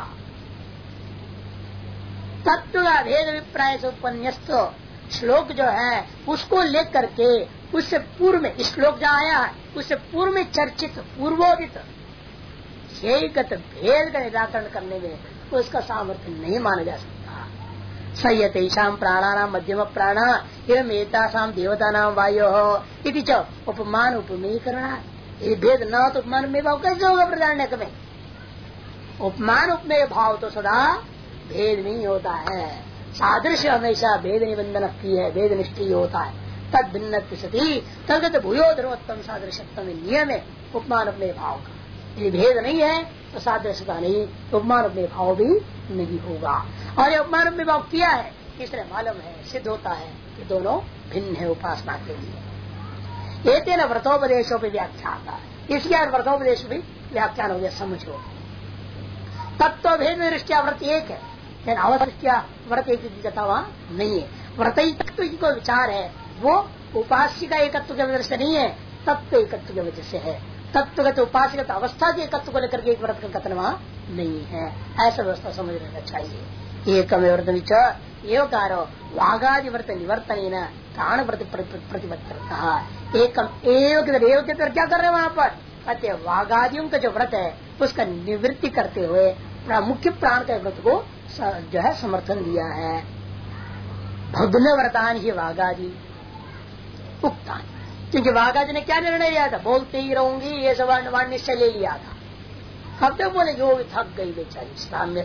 तत्व का भेद अभिप्राय से उपन्यस्त श्लोक जो है उसको लेकर के उससे पूर्व में श्लोक जो आया है उससे पूर्व में चर्चित पूर्वोदित शेयगत भेद का निराकरण करने में उसका सामर्थ्य नहीं माना जा सकता। संयतेषाम प्राणानाम मध्यम प्राण एवं एतासाम देवता नाम वायो इति च उपमान उपमेयीकरण। ये भेद न तो उपमान में भाव कैसे होगा? प्रधारण्यक में उपमान उपमेय भाव तो सदा भेद नहीं होता है। सादृश्य हमेशा भेद निबंधन की है, भेद निष्ठीय होता है। तद भिन्न सती तदगत भूयो धर्मोत्तम सादृश्यत्म नियम है उपमान उपमेय भाव का। यदि भेद नहीं है तो सादृश्यता नहीं, उपमान उपमेय भाव भी नहीं होगा। और ये उपमान उपमेय भाव किया है इसलिए मालूम है, सिद्ध होता है कि दोनों भिन्न है उपासना के लिए। एक तेन व्रतोपदेशों पर व्याख्या, इसके व्रतोपदेश भी व्याख्यान हो गया, समझो। तत्व भेद में दृष्टिया व्रत एक है, लेकिन अवदृष्टिया व्रत एक जता वहाँ नहीं है। व्रत एकत्व को विचार है, वो उपास्य का एकत्व की वजह से नहीं है, तत्व एकत्व की वजह से है। तत्वगत उपासगत अवस्था के एकत्व को लेकर के एक व्रत का कथन वहाँ नहीं है। ऐसा व्यवस्था समझ लेना चाहिए। एकम एवकारो वाघादि व्रत निवर्तन प्राण व्रत प्रतिबद्धता। एकम एव क्या कर रहे हैं वहाँ पर? कहते वाघादियों का जो व्रत है उसका निवृत्ति करते हुए मुख्य प्राण के व्रत को जो है समर्थन दिया है। भग्न व्रतान ही वाघादि उक्तान, क्योंकि वाघादि ने क्या निर्णय लिया था? बोलते ही रहूंगी, ये सब निश्चय ले लिया था। अब तक बोले जो थक गई बेचारी, साम्य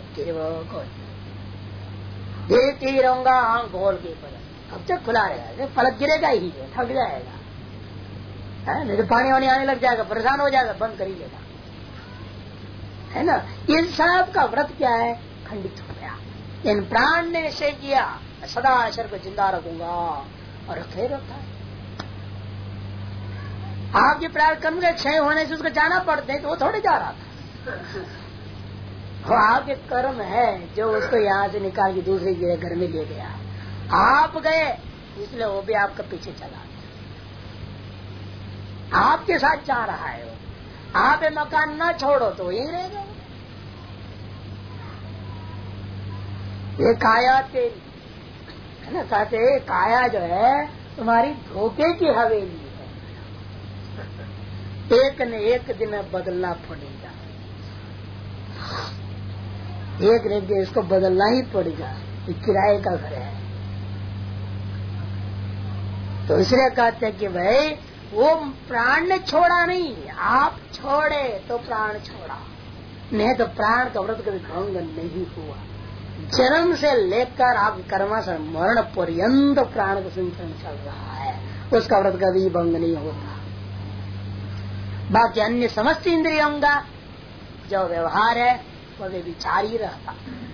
देखते ही रहूंगा, आंख खोल के पलक अब तक खुला रहेगा, पलक गिरेगा ही, थक जाएगा, नहीं तो पानी वानी आने लग जाएगा, परेशान हो जाएगा, बंद कर ही लेगा, है ना। इन सब का व्रत क्या है? खंडित हो गया। इन प्राण ने निश्चय किया सदा शरीर को जिंदा रखूंगा, और रखे रहता है। आपके प्राण कर्म के क्षय होने से उसको जाना पड़ते है, तो वो थोड़े जा रहा था। वो आपके कर्म है जो उसको यहाँ से निकाल के दूसरे जगह घर में ले गया। आप गए इसलिए वो भी आपका पीछे चला गया, आपके साथ जा रहा है वो। आप ये मकान न छोड़ो तो यही रहेगा। ये काया तेरी है ना, कहते काया जो है तुम्हारी धोखे की हवेली है, एक न एक दिन बदलना पड़ेगा, एक न एक दिन इसको बदलना ही पड़ेगा। ये किराए का घर है, तो इसलिए कहते हैं कि भाई वो प्राण ने छोड़ा नहीं, आप छोड़े तो प्राण छोड़ा, नहीं तो प्राण का व्रत कभी भंग नहीं हुआ। जन्म से लेकर आप कर्मा से मरण पर्यंत प्राण का संचरण चल रहा है, उसका व्रत कभी भंग नहीं होता। बाकी अन्य समस्त इंद्रियों का जो व्यवहार है वह विचार ही रहता।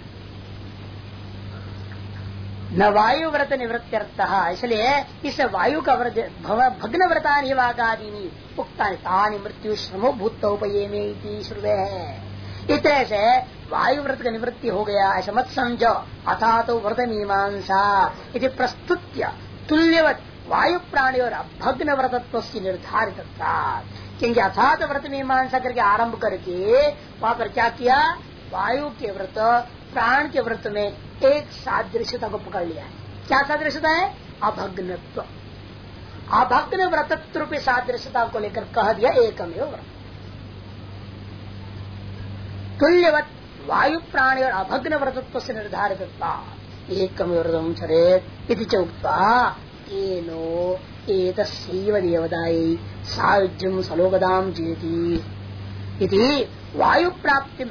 न वायु व्रत निवृत्त्यर्थ, इसलिए इस वायु का व्रत भग्न व्रतानि वागादीनि उक्तानि मृत्यु श्रमो भूतोपयेमेति श्रुते है। इस तरह से वायु व्रत का निवृत्ति हो गया ऐसा मत समझो। अथा तो व्रत मीमांसा इति प्रस्तुत्य तुल्यवत वायु प्राणी और भग्न व्रतत्व की निर्धारित, क्योंकि अथात व्रत मीमांसा करके आरंभ करके वहां पर क्या किया? वायु के व्रत प्राण के व्रत में एक सादृश्यता को पकड़ लिया है। क्या सादृश्यता है? अभग्नत्व। अभग्न व्रतत्व रूपी सादृश्यता को लेकर कह दिया एकमेव व्रत। तुल्यवत वायु प्राणी और अभग्न व्रतत्व से निर्धारित एकमेव व्रतम चरेत् इति चोक्त्वा तेनो एतस्यैव देवतायै सायुज्यं सलोकदां जेति इति वायु प्राप्ति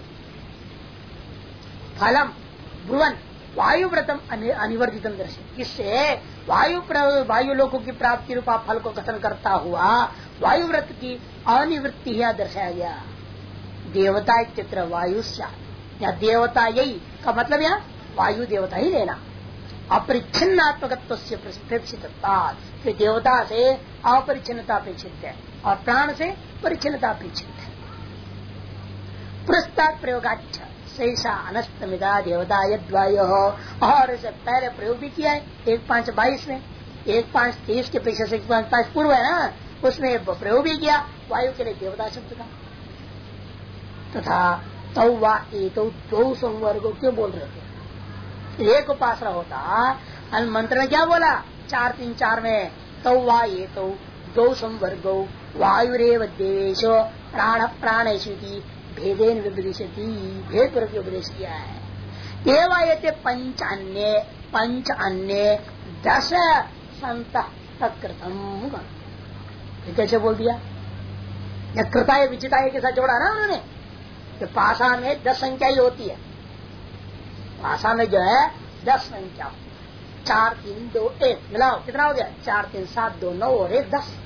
फलम ब्रुवन वायु व्रतम अनिवर्जितम दर्शन। इससे वायु लोकों की प्राप्ति रूपा फल को कथन करता हुआ वायु व्रत की अनिवृत्ति यहाँ दर्शाया गया। देवता चित्र वायु या देवता यही का मतलब यहाँ वायु देवता ही लेना। अपरिच्छिन्नात्मकत्व से प्रेक्षित देवता से अपरिच्छिन्नता अपेक्षित है और प्राण से परिच्छिन्नता अपेक्षित है। पुरस्ताद प्रयोगाच्छ शेषा अनस्तमिदा देवता यद्वायो, और इसे पहले प्रयोग भी किया है 1:5:22 में, 1:5:23 के पेशे से 1:5:22 पूर्व है ना, उसमें प्रयोग भी किया वायु के लिए देवता शब्द का। तथा तौ वा एतौ द्वौ संवर्गो क्यों बोल रहे थे? एक उपासना होता मंत्र में क्या बोला 4:3:4 में तौ वा एतौ द्वौ संवर्गो वायुरेव देवेशो प्राण प्राणेषु भेदेन विपदिशति, भेद पर उपदेश किया है। एवं पंच अन्य 10 संत तत्कृतम, कैसे बोल दिया? कृताय विचिताय के साथ जोड़ा ना उन्होंने। तो पाषा में 10 संख्या ही होती है। पाषा में जो है 10 संख्या, 4 3 2 1 मिलाओ कितना हो गया? 4 3 7 2 9 और 1 10।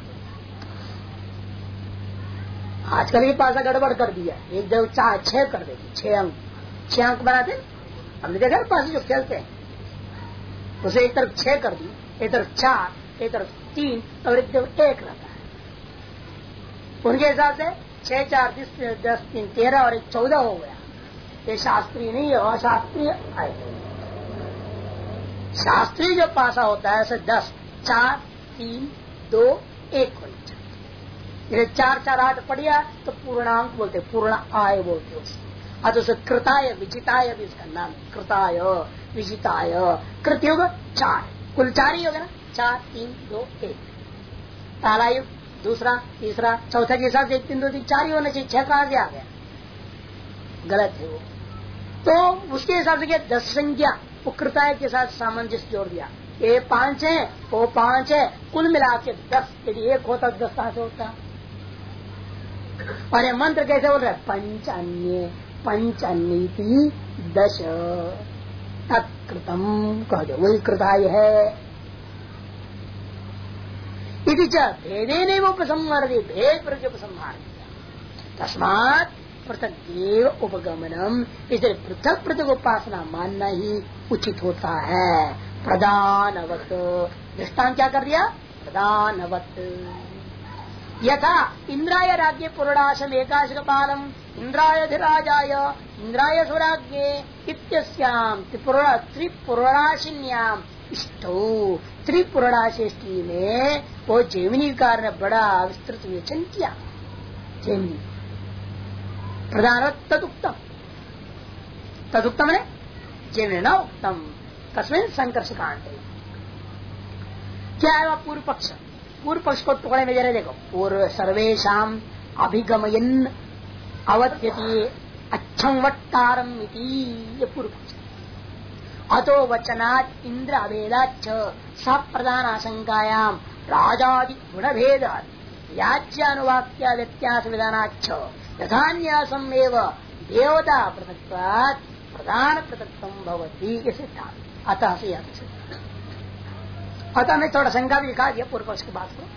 आजकल ये पासा गड़बड़ कर दिया, एक जगह 4 6 कर देती, 6 अंक बनाते। हमने देखा पास जो खेलते हैं उसे एक तरफ 6 कर दी, एक तरफ 4, एक तरफ 3 और एक तरफ 1 रहता है। उनके हिसाब से 6 4 10 3 13 और 1 14 हो गया। ये शास्त्रीय नहीं है, अशास्त्रीय है। शास्त्रीय जो पासा होता है ऐसे 10 4 3 2 1 होना चाहिए। 4 4 8 पढ़िया तो पूर्णांक बोलते, पूर्ण आय बोलते हो। तो उसे कृताय विजिताय भी इसका नाम, कृताय विजिताय। कृत युग 4, कुल 4 ही होगा ना, 4 3 2 1। पहला युग, दूसरा, तीसरा, चौथा के हिसाब से 1 3 2 3 4 ही होना चाहिए। 6 कहां से आ गया? गलत है वो। तो उसके हिसाब से क्या 10 संख्या वो कृताय के साथ सामंजस्य जोड़ दिया। ये 5 है, वो 5 है, कुल मिला के 10। यदि 1 होता तो 10 कहां से होता? और ये मंत्र कैसे बोल रहे? पंचान्य 10 तत्कृतम कह दो, वही कृताय है। इति च भेदे नहीं वो उपसंहार, भेद पर उपसंहार तस्मात पृथक देव उपगमनम, इसलिए पृथक पृथक उपासना मानना ही उचित होता है। प्रधानवत दृष्टांत क्या कर दिया? प्रधानवत यथा इंद्राय राज्य पूर्णाशम एकाशक पालम इंद्रायधिराजाय इंद्राय सुराज्ञे इत्यस्याम त्रिपुराशिन्याम इष्टो, त्रिपुराशेष्टि में वो जैमिनी कार ने बड़ा विस्तृत विवेचन किया। जैमिनी प्रधान तदुक्तम, तदुक्तम है जैमिनी न उत्तम तस्मिन् संकर्ष कांड। क्या है वह पूर्व पक्ष? पूर्व पक्ष को टुकड़े में जरा देखो। पूर्व सर्वेशाम अभिगमयन अवत्यति अच्छम वट्टारम इति, ये पूर्व पक्ष। अतो वचनात् इंद्र अभेदाच्च सब प्रधान आशंकायाम राजादि गुण भेदात् याज्यानुवाक्या व्यत्यास विधानाच्च यथान्यासम एव देवता पृथक्त्वात् प्रधान पृथक्त्वं भवति, ये सिद्धांत। अतः से अतः मैं थोड़ा शंका भी दिखा दिया पूर्व पक्ष की बात को।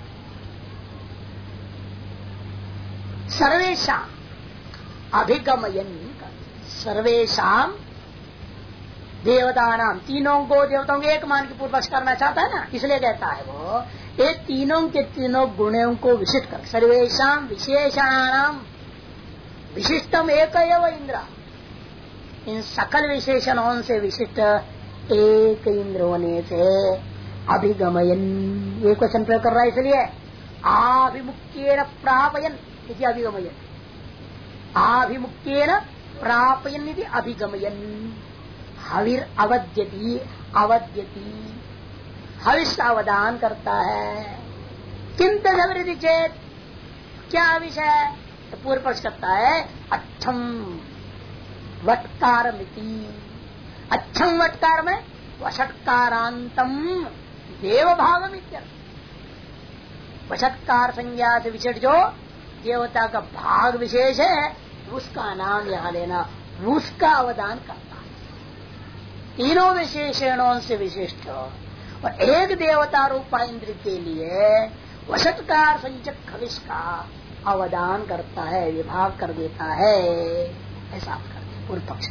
सर्वेशा अभिगमयन, सर्वेशाम देवतानाम, तीनों को देवताओं के एक मान के पूर्व पक्ष करना चाहता है ना, इसलिए कहता है वो ये तीनों के तीनों गुणों को विशिष्ट कर। सर्वेशाम विशेषणानाम विशिष्टम एक इंद्र, इन सकल विशेषणों से विशिष्ट एक इंद्र होने से अभिगमयन, ये क्वेश्चन प्रयोग कर रहा है इसलिए आभिमुख्येन प्रापयन इति अभिगमयन, आभिमुख्येन प्रापयन इति अभिगमयन। हविर अवद्यति अवद्यति, हविष का अवदान करता है। किम तदवृद्धि चेत, क्या विषय? तो पूर्व पक्ष करता है अच्छम वटकारमिति। अच्छम वटकार में वषटकारांतम देव भावम इत्यर्थ। वषटकार संज्ञा से विशेष जो देवता का भाग विशेष है उसका नाम यहाँ लेना, उसका अवदान करता है। तीनों विशेषणों से विशिष्ट और एक देवता रूपा इंद्र के लिए वषटकार संचक खविश का अवदान करता है, विभाग कर देता है, ऐसा करते पूर्व पक्ष।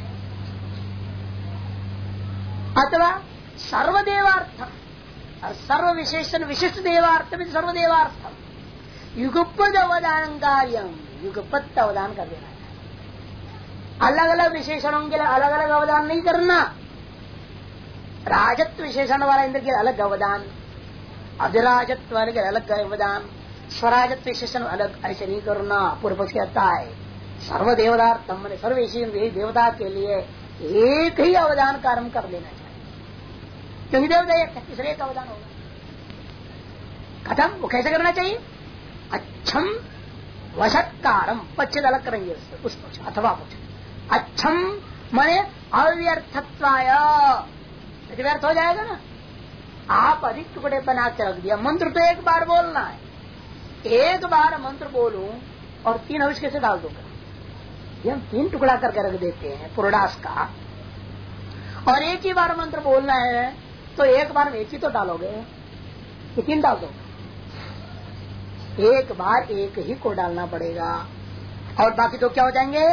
अथवा सर्वदेवार्थम और सर्व विशेषण विशिष्ट देवार्थम सर्वदेवार्थम युगपद अवदान कार्यम, युगपद अवदान कर देना है। अलग अलग विशेषणों के लिए अलग अलग अवदान नहीं करना। राजत्व विशेषण वाला इंद्र के अलग अवदान, अधिराजत्व वाले के अलग अवदान, स्वराजत्व विशेषण अलग, ऐसे नहीं करना। पूर्व पक्ष कहता है सर्वदेवदार्थम मैंने सर्व विशेषण देवता के लिए एक ही अवदान कर्म कर लेना चाहिए, क्योंकि देवता एक है, इसलिए एक अवदान होगा। खत्म। वो कैसे करना चाहिए? अच्छम वषटकारम, पक्ष अलग करेंगे उस पक्ष अथवा पक्ष। अच्छम माने अव्यर्थत्वाय, व्यर्थ हो जाएगा ना। आप अधिक टुकड़े बना के रख दिया। मंत्र तो एक बार बोलना है, एक बार मंत्र बोलूं और 3 हविष कैसे डाल दूंगा? ये हम 3 टुकड़ा करके रख देते हैं पूर्णास का, और एक ही बार मंत्र बोलना है तो एक बार में एक ही तो डालोगे, 3 डाल दो। एक बार एक ही को डालना पड़ेगा और बाकी तो क्या हो जाएंगे?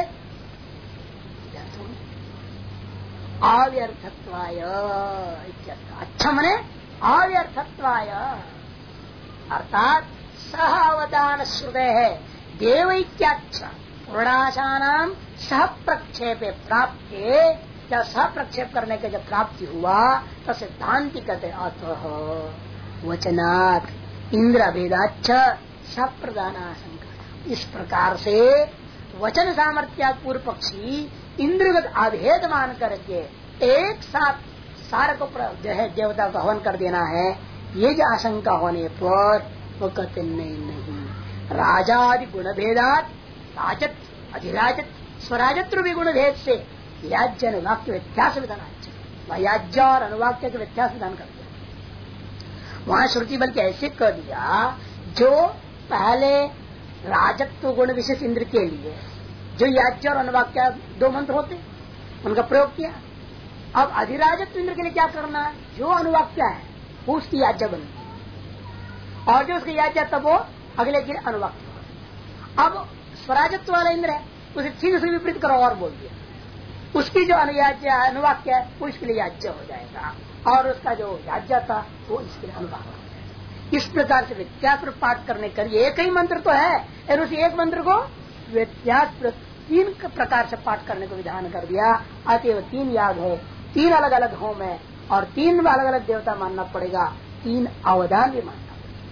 अव्यर्थत्वाय। अच्छा मने अव्यर्थत्वाय, अर्थात सह अवदान श्रुते है देवैक्याच्छ पूर्णाशानाम सह प्रक्षेपे प्राप्ते। जब सह प्रक्षेप करने के जब प्राप्ति हुआ तो सिद्धांति कहते अतः वचनात् इंद्र भेदाच्छ सप्रदान आशंका। इस प्रकार से वचन सामर्थ्या पूर्व पक्षी इंद्रगत अभेद मान करके एक साथ सारे को जो है देवता को हवन कर देना है, ये जो आशंका होने पर वो कहते नहीं, राजादि गुण भेदात राजत अधिराजत स्वराजत्व भी गुण भेद से याज्य अनुवाक्य व्यत्यास विधान, याज्य और अनुवाक्य के व्यत्यास विधान कर दिया। वहां श्रुति बल्कि ऐसे कर दिया, जो पहले राजत्व गुण विशेष इंद्र के लिए जो याज्य और अनुवाक्य 2 मंत्र होते उनका प्रयोग किया। अब अधिराजत्व इंद्र के लिए क्या करना है? जो अनुवाक्य है वो उसकी याज्य बनती, और जो उसकी याज्य तब वो अगले के अनुवाक्य। अब स्वराजत्व वाला इंद्र है, उसे ठीक से विपरीत करो और बोल दिया, उसकी जो अनुयाज्य अनुवाक्य है वो इसके लिए याज्य हो जाएगा, और उसका जो याज्य था वो इसके लिए अनुवाक्य हो जाएगा। इस प्रकार से व्यत्यास पाठ करने के लिए एक ही मंत्र तो है, और उस एक मंत्र को व्यत्यास 3 प्रकार से पाठ करने को विधान कर दिया। अतएव 3 याग है, 3 अलग अलग होम है, और 3 अलग अलग देवता मानना पड़ेगा, 3 अवदान भी मानना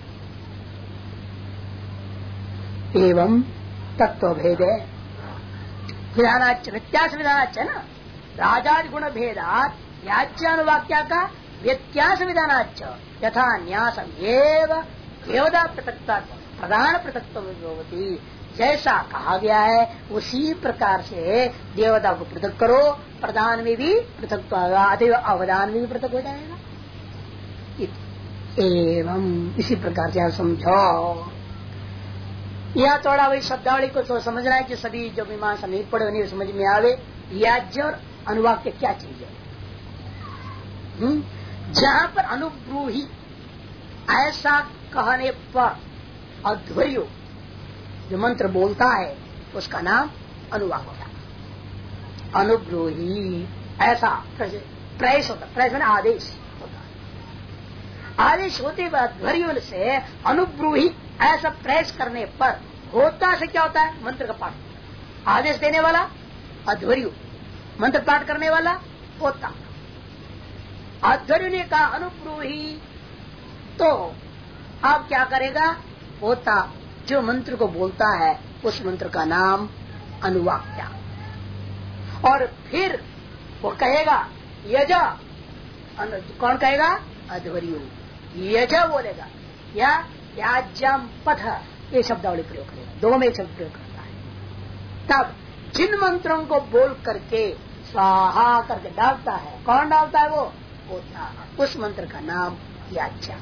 पड़ेगा। एवं तत्व भेद है विधानाच व्यत्यास विधानाच है ना, राजादि गुण भेदात याज्यानुवाक्या का व्यत्यास विधानाच यथा न्यासम एव देवता पृथक्ता प्रधान पृथक्त्व भवति, जैसा कहा गया है उसी प्रकार से देवता को पृथक करो, प्रधान में भी पृथक अतएव अवदान में भी पृथक हो जाएगा। एवं इसी प्रकार से आप समझो। यह थोड़ा वही शब्दावली को तो समझना है कि सभी जो मीमांसा नहीं पड़े उन्हें समझ में आवे याज्य और अनुवाक्य क्या चीज है। जहाँ पर अनुब्रूही ऐसा कहने पर अध्वर्यो जो मंत्र बोलता है उसका नाम अनुवाक होता। अनुब्रूही ऐसा प्रयश होता, प्रयश में आदेश होता है। आदेश होते हुए अध्वर्यो से अनुब्रूही ऐसा प्रयश करने पर होता से क्या होता है? मंत्र का पाठ। आदेश देने वाला अध्वर्यो, मंत्र पाठ करने वाला होता। अध्वर्यो ने कहा अनुब्रूही, तो अब क्या करेगा? होता जो मंत्र को बोलता है उस मंत्र का नाम अनुवाक्या, और फिर वो कहेगा यज कौन कहेगा? अध्वर्यु यज बोलेगा या याज्यम पथ, ये शब्दावली प्रयोग करेगा, दो में एक शब्द प्रयोग करता है। तब जिन मंत्रों को बोल करके स्वाहा करके डालता है, कौन डालता है? वो होता, उस मंत्र का नाम याज्ञा।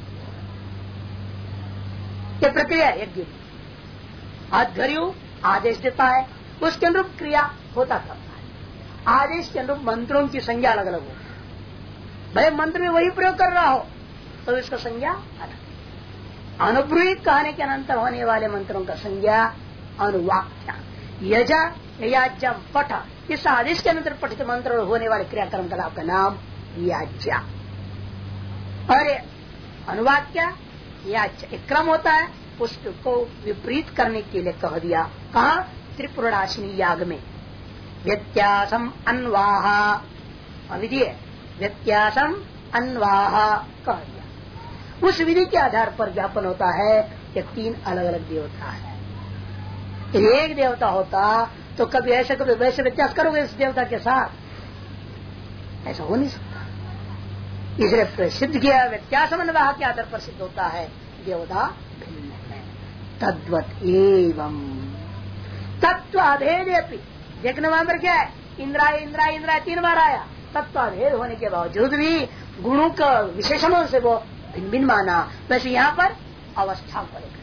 ये प्रक्रिया यज्ञ। अध्वर्यु आदेश देता है, उसके अनुरूप क्रिया होता करता है। आदेश के अनुरूप मंत्रों की संज्ञा अलग अलग होती है। भाई मंत्र में वही प्रयोग कर रहा हो तो इसका संज्ञा अलग। अनुब्रूहित कहने के अनंतर होने वाले मंत्रों का संज्ञा अनुवाक्या। यजा याज्यम पठ, इस आदेश के अंतर पठित मंत्र होने वाले क्रियाक्रम कलाप का नाम याज्ञा। और अनुवाक्या याज्ञा एक क्रम होता है, उसको विपरीत करने के लिए कह दिया। कहा? त्रिपुराशिनी याग में व्यत्यासम अन्वाह, विधि व्यत्यासम अन्वाह कह दिया। उस विधि के आधार पर ज्ञापन होता है कि तीन अलग अलग देवता है। एक देवता होता तो कभी ऐसे कभी वैसे व्यत्यास करोगे इस देवता के साथ, ऐसा हो नहीं सकता। इसलिए प्रसिद्ध किया व्यत्यासम अन्वाह के आधार पर सिद्ध होता है देवता भिन्न है। तद्वत एवं तत्वाभेद, देखने वहां पर क्या है? इंद्राय इंद्राय इंद्राय 3 बार आया। तत्वाभेद होने के बावजूद भी गुणों का विशेषणों से वो भिन्न भिन्न माना। वैसे यहाँ पर अवस्था को लेकर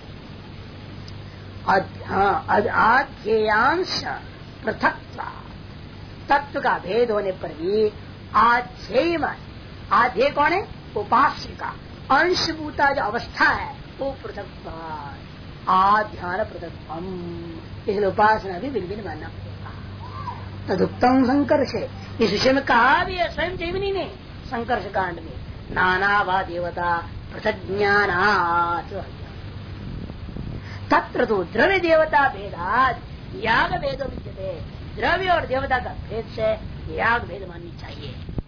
आध्येयांश पृथक्त्व, तत्व का भेद होने पर भी आध्येय मान, आध्येय कौन है? उपास्य का अंशभूता जो अवस्था है वो पृथक, आध्यान पृथक्त्वम, इसलिए उपासना भी भिन्न भिन्न मानना पड़ेगा। तदुत्तम संकर्ष, इस विषय में कहा भी है स्वयं जैमिनी ने संकर्ष कांड में, नाना वा देवता पृथक ज्ञानात्, तत्र तो द्रव्य देवता भेदाद याग भेदो विद्यते, द्रव्य और देवता का भेद से याग भेद माननी चाहिए।